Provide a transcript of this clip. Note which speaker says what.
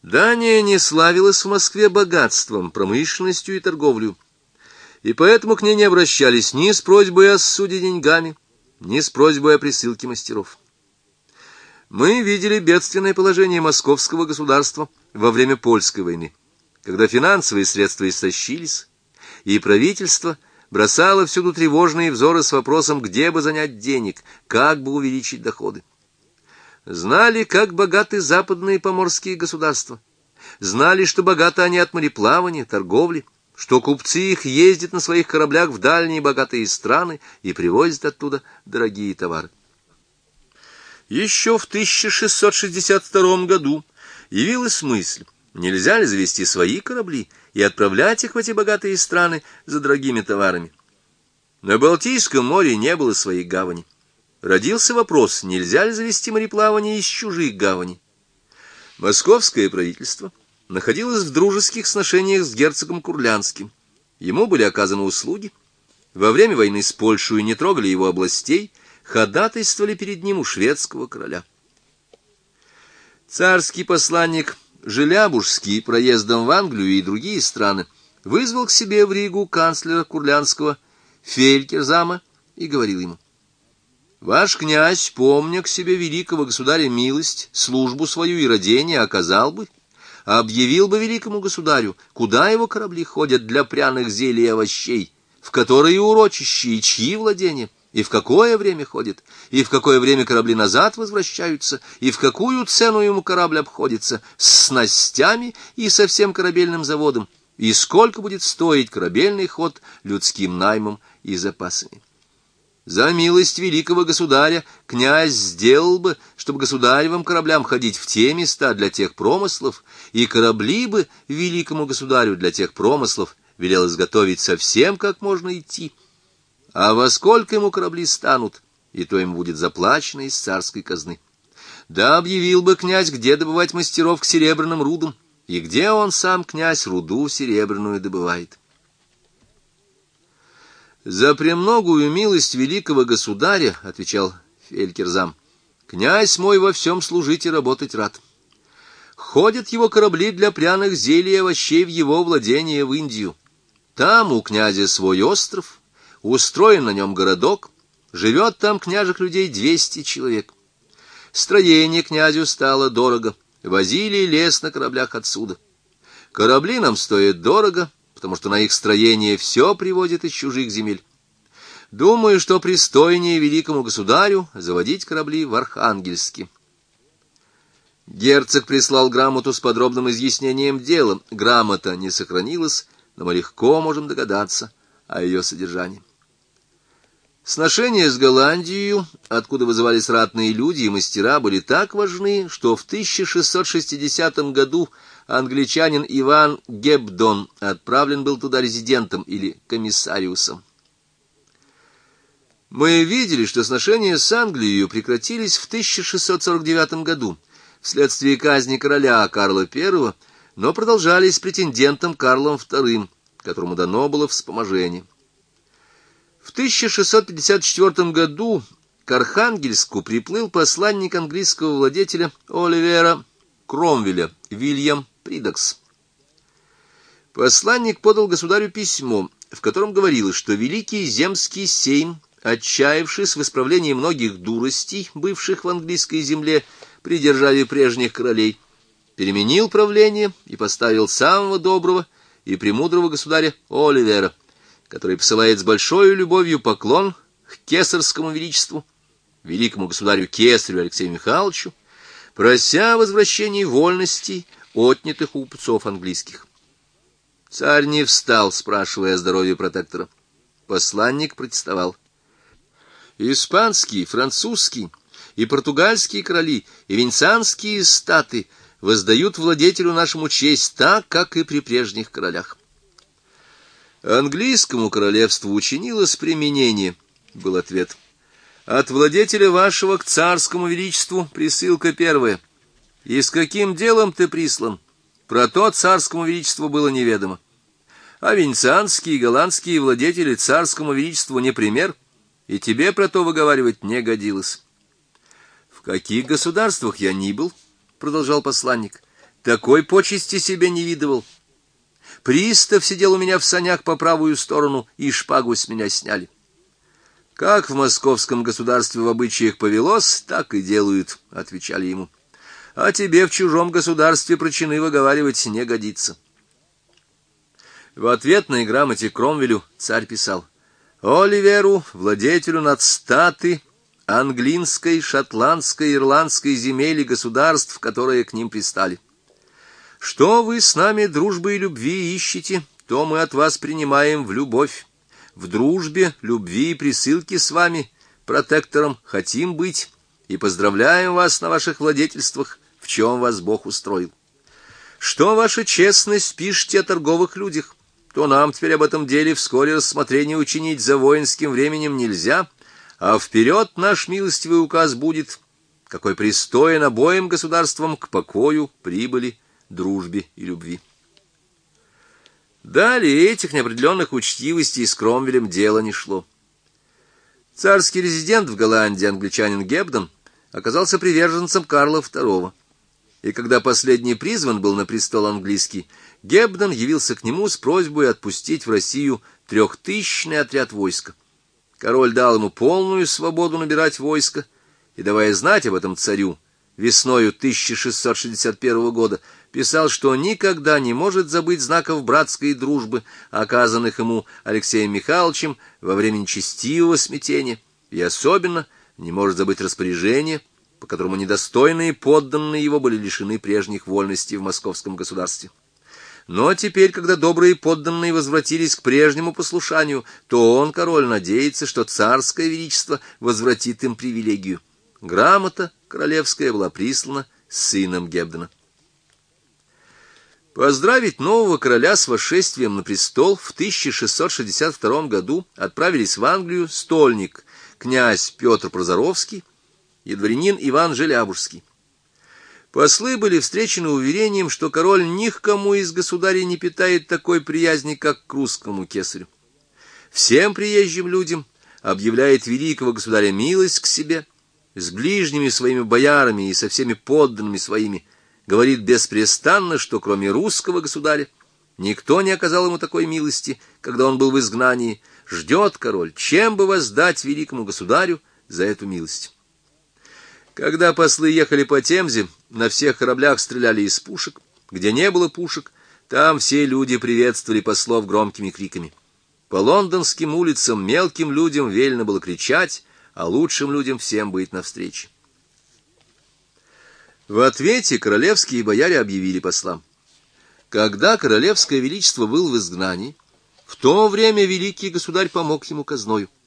Speaker 1: Дания не славилась в Москве богатством, промышленностью и торговлей, и поэтому к ней не обращались ни с просьбой о суде деньгами, ни с просьбой о присылке мастеров. Мы видели бедственное положение московского государства во время Польской войны, когда финансовые средства истощились, и правительство бросало всюду тревожные взоры с вопросом, где бы занять денег, как бы увеличить доходы. Знали, как богаты западные поморские государства, знали, что богаты они от мореплавания, торговли, что купцы их ездят на своих кораблях в дальние богатые страны и привозят оттуда дорогие товары. Еще в 1662 году явилась мысль, нельзя ли завести свои корабли и отправлять их в эти богатые страны за дорогими товарами. На Балтийском море не было своей гавани. Родился вопрос, нельзя ли завести мореплавание из чужих гаваней. Московское правительство находилось в дружеских сношениях с герцогом Курлянским. Ему были оказаны услуги. Во время войны с Польшей не трогали его областей, ходатайствовали перед ним у шведского короля. Царский посланник Желябужский проездом в Англию и другие страны вызвал к себе в Ригу канцлера Курлянского Фелькерзама и говорил ему: «Ваш князь, помня к себе великого государя милость, службу свою и родение оказал бы, объявил бы великому государю, куда его корабли ходят для пряных зелий и овощей, в которые урочища и чьи владения, и в какое время ходят, и в какое время корабли назад возвращаются, и в какую цену ему корабль обходится, с снастями и со всем корабельным заводом, и сколько будет стоить корабельный ход людским наймом и запасами. За милость великого государя князь сделал бы, чтобы государевым кораблям ходить в те места для тех промыслов, и корабли бы великому государю для тех промыслов велел изготовить совсем как можно идти. А во сколько ему корабли станут, и то ему будет заплачено из царской казны. Да объявил бы князь, где добывать мастеров к серебряным рудам, и где он сам, князь, руду серебряную добывает. «За премногую милость великого государя, — отвечал Фелькерзам, — князь мой во всем служить и работать рад. Ходят его корабли для пряных зелий и овощей в его владение в Индию. Там у князя свой остров, устроен на нем городок, живет там княжих людей 200 человек. Строение князю стало дорого, возили лес на кораблях отсюда. Корабли нам стоят дорого, потому что на их строение все привозят из чужих земель. Думаю, что пристойнее великому государю заводить корабли в Архангельске». Герцог прислал грамоту с подробным изъяснением дела. Грамота не сохранилась, но мы легко можем догадаться о ее содержании. Сношения с Голландией, откуда вызывались ратные люди и мастера, были так важны, что в 1660 году англичанин Иван Гебдон отправлен был туда резидентом или комиссариусом. Мы видели, что сношения с Англией прекратились в 1649 году вследствие казни короля Карла I, но продолжались претендентом Карлом II, которому дано было вспоможение. В 1654 году к Архангельску приплыл посланник английского владетеля Оливера Кромвеля Вильям Придокс. Посланник подал государю письмо, в котором говорилось, что Великий Земский Сейм, отчаявшись в исправлении многих дуростей, бывших в английской земле при державе прежних королей, переменил правление и поставил самого доброго и премудрого государя Оливера, который посылает с большой любовью поклон к кесарскому величеству, великому государю Кесарю Алексею Михайловичу, прося возвращения вольностей, отнятых у купцов английских. Царь не встал, спрашивая о здоровье протектора. Посланник протестовал. Испанские, французские и португальские короли и венецианские статы воздают владетелю нашему честь так, как и при прежних королях. Английскому королевству учинилось применение, был ответ. От владетеля вашего к царскому величеству присылка первая. И с каким делом ты прислан? Про то царскому величеству было неведомо. А венецианские и голландские владетели царскому величеству не пример, и тебе про то выговаривать не годилось. В каких государствах я ни был, продолжал посланник, Такой почести себе не видывал. Пристав сидел у меня в санях по правую сторону, и шпагу с меня сняли. Как в московском государстве в обычаях повелось, так и делают, — отвечали ему. А тебе в чужом государстве про чины выговаривать не годится. В ответной грамоте Кромвелю царь писал: Оливеру, владетелю над 100 английской, шотландской, ирландской земель и государств, которые к ним пристали. Что вы с нами дружбы и любви ищете, то мы от вас принимаем в любовь. В дружбе, любви и присылке с вами, протектором, хотим быть, и поздравляем вас на ваших владетельствах, в чем вас Бог устроил. Что ваша честность пишете о торговых людях, то нам теперь об этом деле вскоре рассмотрение учинить за воинским временем нельзя, а вперед наш милостивый указ будет, какой пристоен обоим государствам к покою, прибыли, дружбе и любви. Далее этих неопределенных учтивостей с Кромвелем дело не шло. Царский резидент в Голландии, англичанин Гебден, оказался приверженцем Карла II, и когда последний призван был на престол английский, Гебден явился к нему с просьбой отпустить в Россию 3000-ный отряд войска. Король дал ему полную свободу набирать войско, и, давая знать об этом царю, весною 1661 года писал, что никогда не может забыть знаков братской дружбы, оказанных ему Алексеем Михайловичем во время нечестивого смятения, и особенно не может забыть распоряжение, по которому недостойные подданные его были лишены прежних вольностей в московском государстве. Но теперь, когда добрые подданные возвратились к прежнему послушанию, то он, король, надеется, что царское величество возвратит им привилегию. Грамота королевская была прислана сыном Гебдена. Поздравить нового короля с восшествием на престол в 1662 году отправились в Англию стольник, князь Петр Прозоровский и дворянин Иван Желябужский. Послы были встречены уверением, что король ни к кому из государей не питает такой приязни, как к русскому кесарю. Всем приезжим людям объявляет великого государя милость к себе, с ближними своими боярами и со всеми подданными своими, говорит беспрестанно, что кроме русского государя никто не оказал ему такой милости, когда он был в изгнании. Ждет король, чем бы воздать великому государю за эту милость. Когда послы ехали по Темзе, на всех кораблях стреляли из пушек. Где не было пушек, там все люди приветствовали послов громкими криками. По лондонским улицам мелким людям велено было кричать, а лучшим людям всем быть навстречу. В ответе королевские бояре объявили послам: когда королевское величество был в изгнании, в то время великий государь помог ему казною.